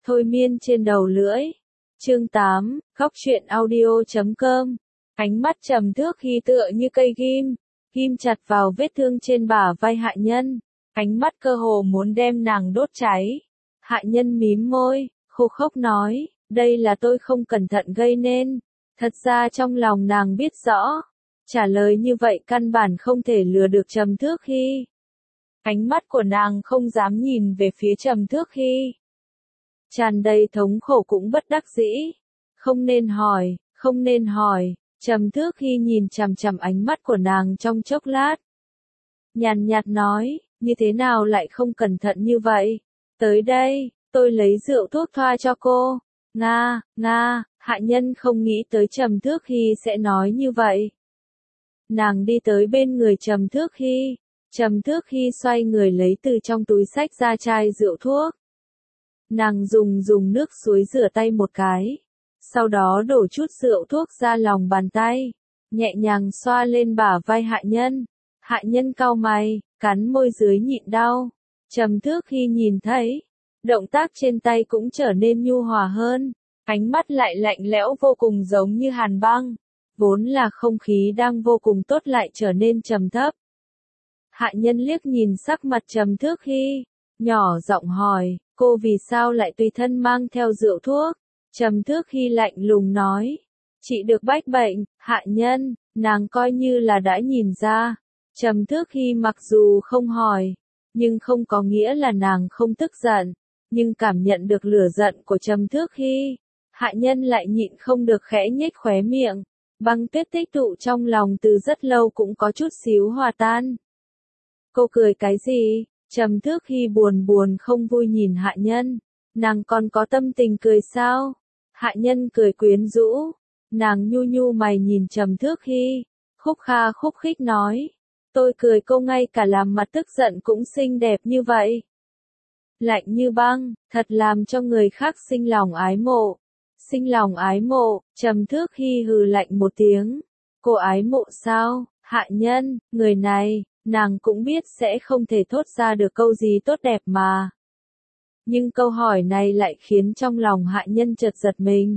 Thôi miên trên đầu lưỡi. Chương 8, Góc truyện audio.com. Ánh mắt trầm thước khi tựa như cây ghim chặt vào vết thương trên bả vai Hạ Nhân. Ánh mắt cơ hồ muốn đem nàng đốt cháy. Hạ Nhân mím môi, khô khốc nói, đây là tôi không cẩn thận gây nên. Thật ra trong lòng nàng biết rõ. Trả lời như vậy căn bản không thể lừa được Trầm Thước Hy. Ánh mắt của nàng không dám nhìn về phía Trầm Thước Hy. Tràn đầy thống khổ cũng bất đắc dĩ. Không nên hỏi. Trầm Thước Hy nhìn chằm chằm ánh mắt của nàng trong chốc lát. Nhàn nhạt nói, như thế nào lại không cẩn thận như vậy? Tới đây, tôi lấy rượu thuốc thoa cho cô. Nga, Hạ Nhân không nghĩ tới Trầm Thước Hy sẽ nói như vậy. Nàng đi tới bên người Trầm Thước Hy. Trầm Thước Hy xoay người lấy từ trong túi xách ra chai rượu thuốc. Nàng dùng nước suối rửa tay một cái. Sau đó đổ chút rượu thuốc ra lòng bàn tay. Nhẹ nhàng xoa lên bả vai Hạ Nhân. Hạ Nhân cau mày, cắn môi dưới nhịn đau. Trầm Thước Hy nhìn thấy. Động tác trên tay cũng trở nên nhu hòa hơn. Ánh mắt lại lạnh lẽo vô cùng giống như hàn băng. Vốn là không khí đang vô cùng tốt lại trở nên trầm thấp. Hạ Nhân liếc nhìn sắc mặt Trầm Thước Hy. Nhỏ giọng hỏi, cô vì sao lại tùy thân mang theo rượu thuốc? Trầm Thước Hy lạnh lùng nói. Chị được bách bệnh, Hạ Nhân, nàng coi như là đã nhìn ra. Trầm Thước Hy mặc dù không hỏi, nhưng không có nghĩa là nàng không tức giận. Nhưng cảm nhận được lửa giận của Trầm Thước Hy, Hạ Nhân lại nhịn không được khẽ nhếch khóe miệng. Băng tuyết tích tụ trong lòng từ rất lâu cũng có chút xíu hòa tan. Cô cười cái gì? Trầm Thước Hy buồn không vui nhìn Hạ Nhân. Nàng còn có tâm tình cười sao? Hạ Nhân cười quyến rũ. Nàng nhu mày nhìn Trầm Thước Hy. Khúc khích nói. Tôi cười cô ngay cả làm mặt tức giận cũng xinh đẹp như vậy. Lạnh như băng, thật làm cho người khác sinh lòng ái mộ. Trầm Thước Hy hừ lạnh một tiếng. Cô ái mộ sao? Hạ Nhân, người này, nàng cũng biết sẽ không thể thốt ra được câu gì tốt đẹp mà. Nhưng câu hỏi này lại khiến trong lòng Hạ Nhân chợt giật mình.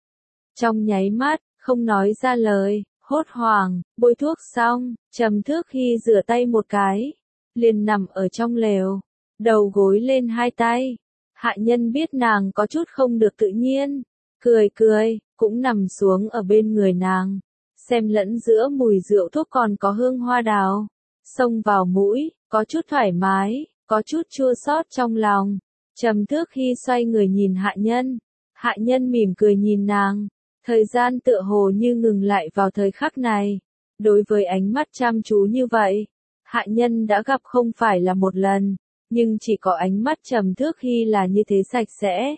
Trong nháy mắt, không nói ra lời, hốt hoảng, bôi thuốc xong, Trầm Thước Hy rửa tay một cái, liền nằm ở trong lều, đầu gối lên hai tay. Hạ Nhân biết nàng có chút không được tự nhiên, cười, cũng nằm xuống ở bên người nàng, xem lẫn giữa mùi rượu thuốc còn có hương hoa đào, xông vào mũi, có chút thoải mái, có chút chua xót trong lòng. Trầm Thước Hy xoay người nhìn Hạ Nhân. Hạ Nhân mỉm cười nhìn nàng. Thời gian tựa hồ như ngừng lại vào thời khắc này. Đối với ánh mắt chăm chú như vậy, Hạ Nhân đã gặp không phải là một lần, nhưng chỉ có ánh mắt Trầm Thước Hy là như thế sạch sẽ.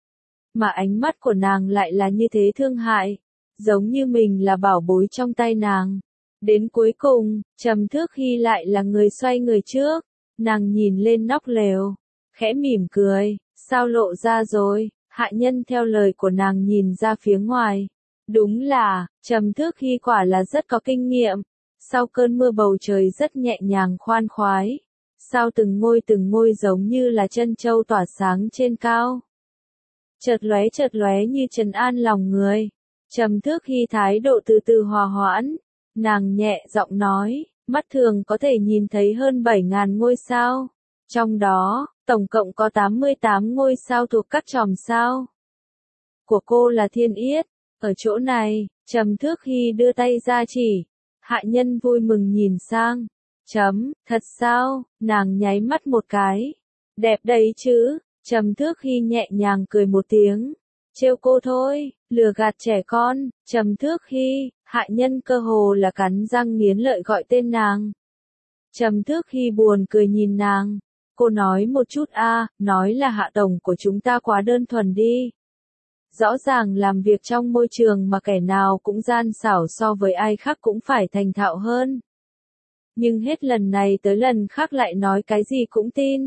Mà ánh mắt của nàng lại là như thế thương hại, giống như mình là bảo bối trong tay nàng. Đến cuối cùng, Trầm Thước Hy lại là người xoay người trước. Nàng nhìn lên nóc lều, khẽ mỉm cười, sao lộ ra rồi? Hạ Nhân theo lời của nàng nhìn ra phía ngoài. Đúng là, Trầm Thước Hy quả là rất có kinh nghiệm. Sau cơn mưa bầu trời rất nhẹ nhàng khoan khoái. Sao từng ngôi giống như là chân châu tỏa sáng trên cao. Chợt lóe như trấn an lòng người. Trầm Thước Hy thái độ từ từ hòa hoãn. Nàng nhẹ giọng nói, mắt thường có thể nhìn thấy hơn 7.000 ngôi sao. Trong đó, tổng cộng có 88 ngôi sao thuộc các chòm sao. Của cô là thiên yết. Ở chỗ này, Trầm Thước Hy đưa tay ra chỉ. Hạ Nhân vui mừng nhìn sang. Thật sao? Nàng nháy mắt một cái. Đẹp đấy chứ. Trầm Thước Hy nhẹ nhàng cười một tiếng. Trêu cô thôi, lừa gạt trẻ con. Trầm Thước Hy, Hạ Nhân cơ hồ là cắn răng nghiến lợi gọi tên nàng. Trầm Thước Hy buồn cười nhìn nàng. Cô nói một chút nói là Hạ tổng của chúng ta quá đơn thuần đi. Rõ ràng làm việc trong môi trường mà kẻ nào cũng gian xảo so với ai khác cũng phải thành thạo hơn. Nhưng hết lần này tới lần khác lại nói cái gì cũng tin.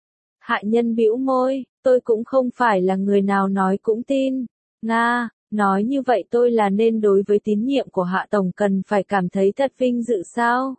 Hạ Nhân bĩu môi, tôi cũng không phải là người nào nói cũng tin. Nga, nói như vậy tôi là nên đối với tín nhiệm của Hạ tổng cần phải cảm thấy thật vinh dự sao?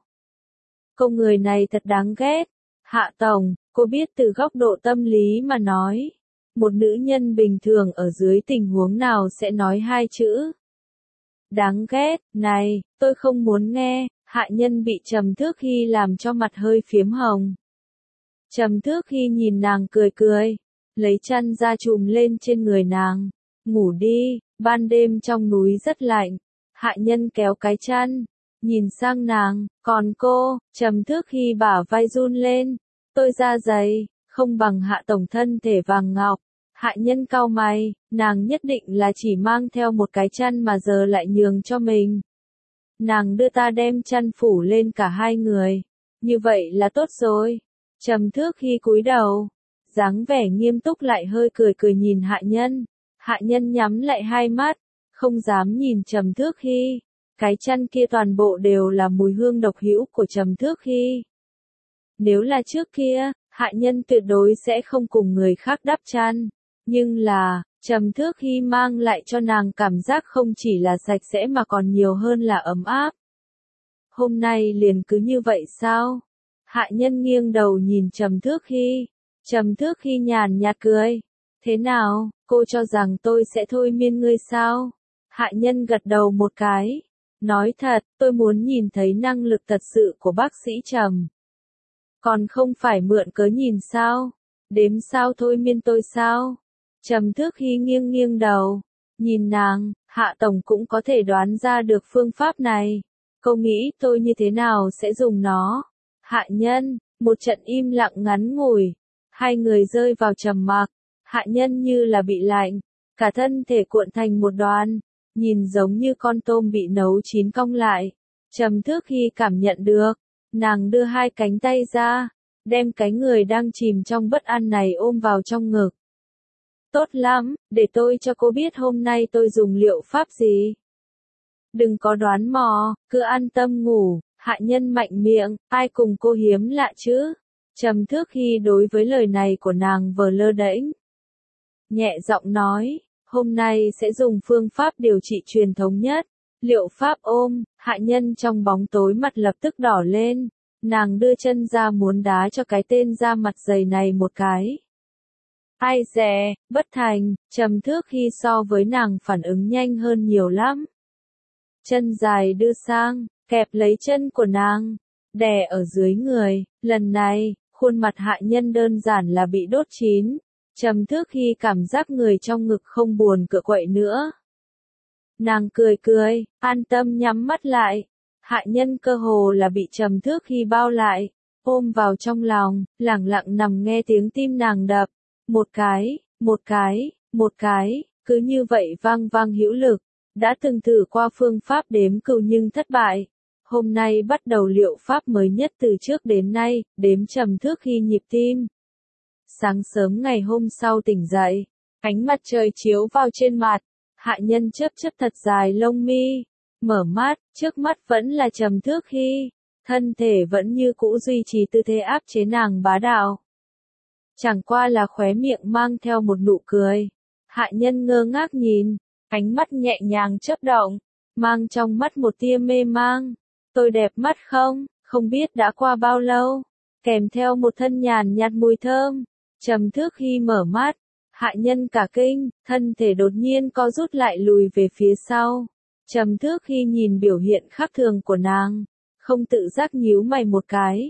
Cô người này thật đáng ghét. Hạ tổng, cô biết từ góc độ tâm lý mà nói. Một nữ nhân bình thường ở dưới tình huống nào sẽ nói hai chữ? Đáng ghét, này, tôi không muốn nghe, Hạ Nhân bị Trầm Thước Hy làm cho mặt hơi phiếm hồng. Trầm Thước Hy nhìn nàng cười cười, lấy chăn ra trùm lên trên người nàng. Ngủ đi, ban đêm trong núi rất lạnh. Hạ Nhân kéo cái chăn, nhìn sang nàng, còn cô, Trầm Thước Hy bả vai run lên. Tôi da dày, không bằng Hạ tổng thân thể vàng ngọc. Hạ Nhân cau mày, nàng nhất định là chỉ mang theo một cái chăn mà giờ lại nhường cho mình. Nàng đưa ta đem chăn phủ lên cả hai người. Như vậy là tốt rồi. Trầm Thước Hy cúi đầu, dáng vẻ nghiêm túc lại hơi cười cười nhìn Hạ Nhân. Hạ Nhân nhắm lại hai mắt, không dám nhìn Trầm Thước Hy. Cái chăn kia toàn bộ đều là mùi hương độc hữu của Trầm Thước Hy. Nếu là trước kia, Hạ Nhân tuyệt đối sẽ không cùng người khác đắp chăn. Nhưng là, Trầm Thước Hy mang lại cho nàng cảm giác không chỉ là sạch sẽ mà còn nhiều hơn là ấm áp. Hôm nay liền cứ như vậy sao? Hạ Nhân nghiêng đầu nhìn Trầm Thước Hy. Trầm Thước Hy nhàn nhạt cười. Thế nào, cô cho rằng tôi sẽ thôi miên ngươi sao? Hạ Nhân gật đầu một cái. Nói thật, tôi muốn nhìn thấy năng lực thật sự của bác sĩ Trầm. Còn không phải mượn cớ nhìn sao? Đếm sao thôi miên tôi sao? Trầm Thước Hy nghiêng nghiêng đầu. Nhìn nàng, Hạ tổng cũng có thể đoán ra được phương pháp này. Cô nghĩ tôi như thế nào sẽ dùng nó? Hạ Nhân, một trận im lặng ngắn ngủi. Hai người rơi vào trầm mặc. Hạ Nhân như là bị lạnh, cả thân thể cuộn thành một đoàn, nhìn giống như con tôm bị nấu chín cong lại. Trầm Thước Hy cảm nhận được, nàng đưa hai cánh tay ra, đem cái người đang chìm trong bất an này ôm vào trong ngực. Tốt lắm, để tôi cho cô biết hôm nay tôi dùng liệu pháp gì. Đừng có đoán mò, cứ an tâm ngủ. Hạ Nhân mạnh miệng, ai cùng cô hiếm lạ chứ? Trầm Thước Hy đối với lời này của nàng vờ lơ đễnh. Nhẹ giọng nói, hôm nay sẽ dùng phương pháp điều trị truyền thống nhất. Liệu pháp ôm. Hạ Nhân trong bóng tối mặt lập tức đỏ lên. Nàng đưa chân ra muốn đá cho cái tên da mặt dày này một cái. Ai dè, bất thành. Trầm Thước Hy so với nàng phản ứng nhanh hơn nhiều lắm. Chân dài đưa sang, kẹp lấy chân của nàng, đè ở dưới người. Lần này, khuôn mặt Hạ Nhân đơn giản là bị đốt chín. Trầm Thước Hy cảm giác người trong ngực không buồn cựa quậy nữa. Nàng cười cười, an tâm nhắm mắt lại. Hạ Nhân cơ hồ là bị Trầm Thước Hy bao lại, ôm vào trong lòng, lẳng lặng nằm nghe tiếng tim nàng đập. Một cái, một cái, một cái, cứ như vậy vang vang hữu lực. Đã từng thử qua phương pháp đếm cừu nhưng thất bại. Hôm nay bắt đầu liệu pháp mới nhất từ trước đến nay, đếm Trầm Thước Hy nhịp tim. Sáng sớm ngày hôm sau tỉnh dậy, ánh mặt trời chiếu vào trên mặt. Hạ Nhân chớp chớp thật dài lông mi, mở mắt, trước mắt vẫn là Trầm Thước Hy, thân thể vẫn như cũ duy trì tư thế áp chế nàng bá đạo. Chẳng qua là khóe miệng mang theo một nụ cười. Hạ Nhân ngơ ngác nhìn, ánh mắt nhẹ nhàng chớp động, mang trong mắt một tia mê mang. Tôi đẹp mắt không? Không biết đã qua bao lâu, kèm theo một thân nhàn nhạt mùi thơm. Trầm Thước Hy mở mắt, Hạ Nhân cả kinh, thân thể đột nhiên co rút lại lùi về phía sau. Trầm Thước Hy nhìn biểu hiện khác thường của nàng, không tự giác nhíu mày một cái.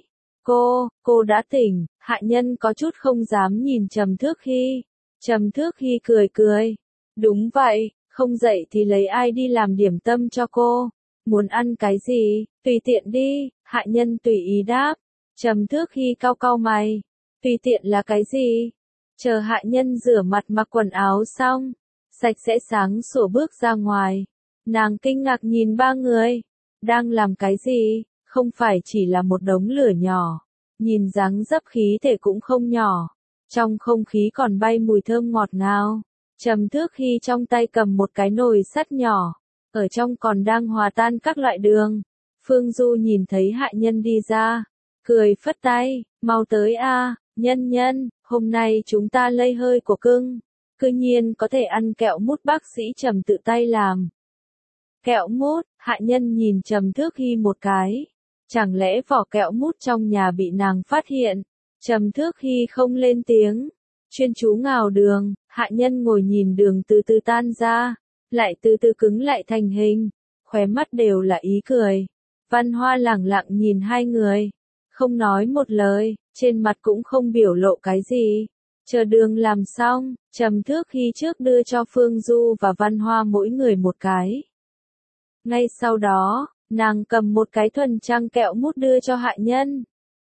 Cô đã tỉnh. Hạ Nhân có chút không dám nhìn Trầm Thước Hy. Trầm Thước Hy cười cười. Đúng vậy, không dậy thì lấy ai đi làm điểm tâm cho cô. Muốn ăn cái gì, tùy tiện đi. Hạ Nhân tùy ý đáp. Trầm Thước Hy cau cau mày. Tùy tiện là cái gì? Chờ Hạ Nhân rửa mặt mặc quần áo xong, sạch sẽ sáng sủa bước ra ngoài. Nàng kinh ngạc nhìn ba người. Đang làm cái gì? Không phải chỉ là một đống lửa nhỏ. Nhìn dáng dấp khí thể cũng không nhỏ. Trong không khí còn bay mùi thơm ngọt ngào. Trầm Thước Hy trong tay cầm một cái nồi sắt nhỏ. Ở trong còn đang hòa tan các loại đường. Phương Du nhìn thấy Hạ Nhân đi ra, cười phất tay, mau tới a, Nhân Nhân, hôm nay chúng ta lây hơi của cưng. Cư nhiên có thể ăn kẹo mút bác sĩ Trầm tự tay làm. Kẹo mút. Hạ Nhân nhìn Trầm Thước Hy một cái. Chẳng lẽ vỏ kẹo mút trong nhà bị nàng phát hiện? Trầm Thước Hy không lên tiếng, chuyên chú ngào đường. Hạ nhân ngồi nhìn đường từ từ tan ra, lại từ từ cứng lại thành hình, khóe mắt đều là ý cười. Văn Hoa lẳng lặng nhìn hai người, không nói một lời, trên mặt cũng không biểu lộ cái gì. Chờ đường làm xong, Trầm Thước Hy trước đưa cho Phương Du và Văn Hoa mỗi người một cái. Ngay sau đó, nàng cầm một cái thuần trăng kẹo mút đưa cho hạ nhân.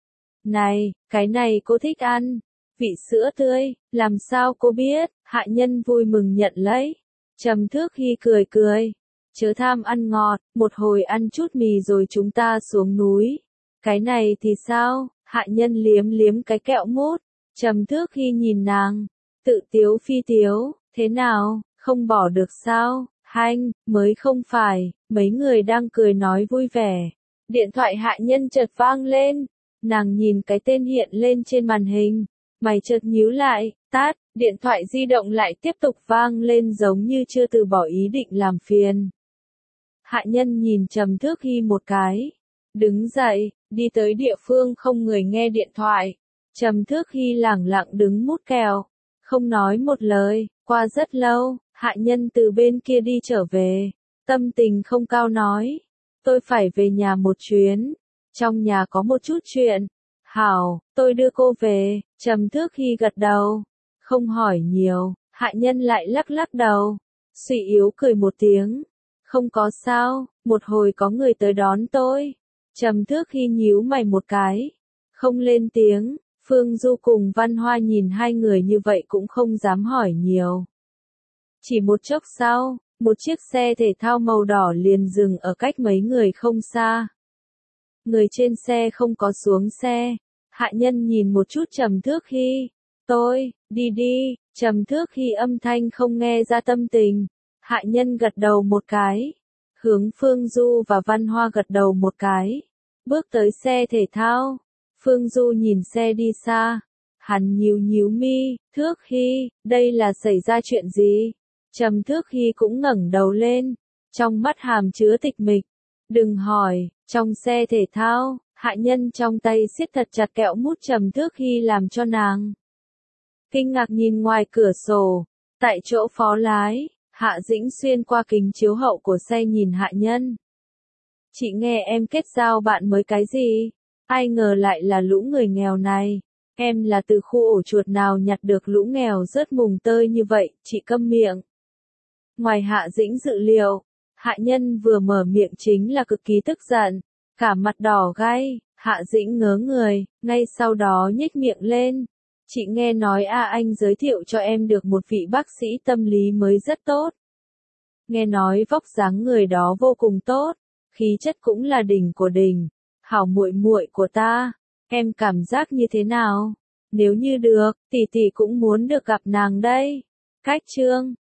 Này, cái này cô thích ăn. Vị sữa tươi, làm sao cô biết? Hạ nhân vui mừng nhận lấy. Trầm Thước Hy cười cười. Chớ tham ăn ngọt, một hồi ăn chút mì rồi chúng ta xuống núi. Cái này thì sao? Hạ nhân liếm liếm cái kẹo mút. Trầm Thước Hy nhìn nàng. Tự tiếu phi tiếu, thế nào, không bỏ được sao? Hanh, mới không phải, mấy người đang cười nói vui vẻ. Điện thoại hạ nhân chợt vang lên. Nàng nhìn cái tên hiện lên trên màn hình. Mày chợt nhíu lại, tát, điện thoại di động lại tiếp tục vang lên giống như chưa từ bỏ ý định làm phiền. Hạ nhân nhìn Trầm Thước Hy một cái. Đứng dậy, đi tới địa phương không người nghe điện thoại. Trầm Thước Hy lẳng lặng đứng mút kẹo. Không nói một lời, qua rất lâu, hạ nhân từ bên kia đi trở về. Tâm tình không cao nói. Tôi phải về nhà một chuyến. Trong nhà có một chút chuyện. Hảo, tôi đưa cô về. Trầm Thước Hy gật đầu. Không hỏi nhiều, hạ nhân lại lắc lắc đầu. Suy yếu cười một tiếng. Không có sao, một hồi có người tới đón tôi. Trầm Thước Hy nhíu mày một cái. Không lên tiếng, Phương Du cùng Văn Hoa nhìn hai người như vậy cũng không dám hỏi nhiều. Chỉ một chốc sau, một chiếc xe thể thao màu đỏ liền dừng ở cách mấy người không xa. Người trên xe không có xuống xe. Hạ nhân nhìn một chút Trầm Thước Hy. Tôi, đi đi, Trầm Thước Hy âm thanh không nghe ra tâm tình. Hạ nhân gật đầu một cái. Hướng Phương Du và Văn Hoa gật đầu một cái. Bước tới xe thể thao. Phương Du nhìn xe đi xa. Hắn nhíu nhíu mi, Thước Hy, đây là xảy ra chuyện gì? Trầm Thước Hy cũng ngẩng đầu lên. Trong mắt hàm chứa tịch mịch. Đừng hỏi, trong xe thể thao, hạ nhân trong tay siết thật chặt kẹo mút Trầm Thước Hy làm cho nàng. Kinh ngạc nhìn ngoài cửa sổ, tại chỗ phó lái, Hạ Dĩnh xuyên qua kính chiếu hậu của xe nhìn hạ nhân. Chị nghe em kết giao bạn mới cái gì? Ai ngờ lại là lũ người nghèo này. Em là từ khu ổ chuột nào nhặt được lũ nghèo rớt mùng tơi như vậy, chị câm miệng. Ngoài Hạ Dĩnh dự liệu, hạ nhân vừa mở miệng chính là cực kỳ tức giận, cả mặt đỏ gay. Hạ Dĩnh ngớ người, ngay sau đó nhếch miệng lên. Chị nghe nói anh giới thiệu cho em được một vị bác sĩ tâm lý mới rất tốt. Nghe nói vóc dáng người đó vô cùng tốt, khí chất cũng là đỉnh của đỉnh. Hảo muội muội của ta, em cảm giác như thế nào? Nếu như được, tỷ tỷ cũng muốn được gặp nàng đây. Cách chương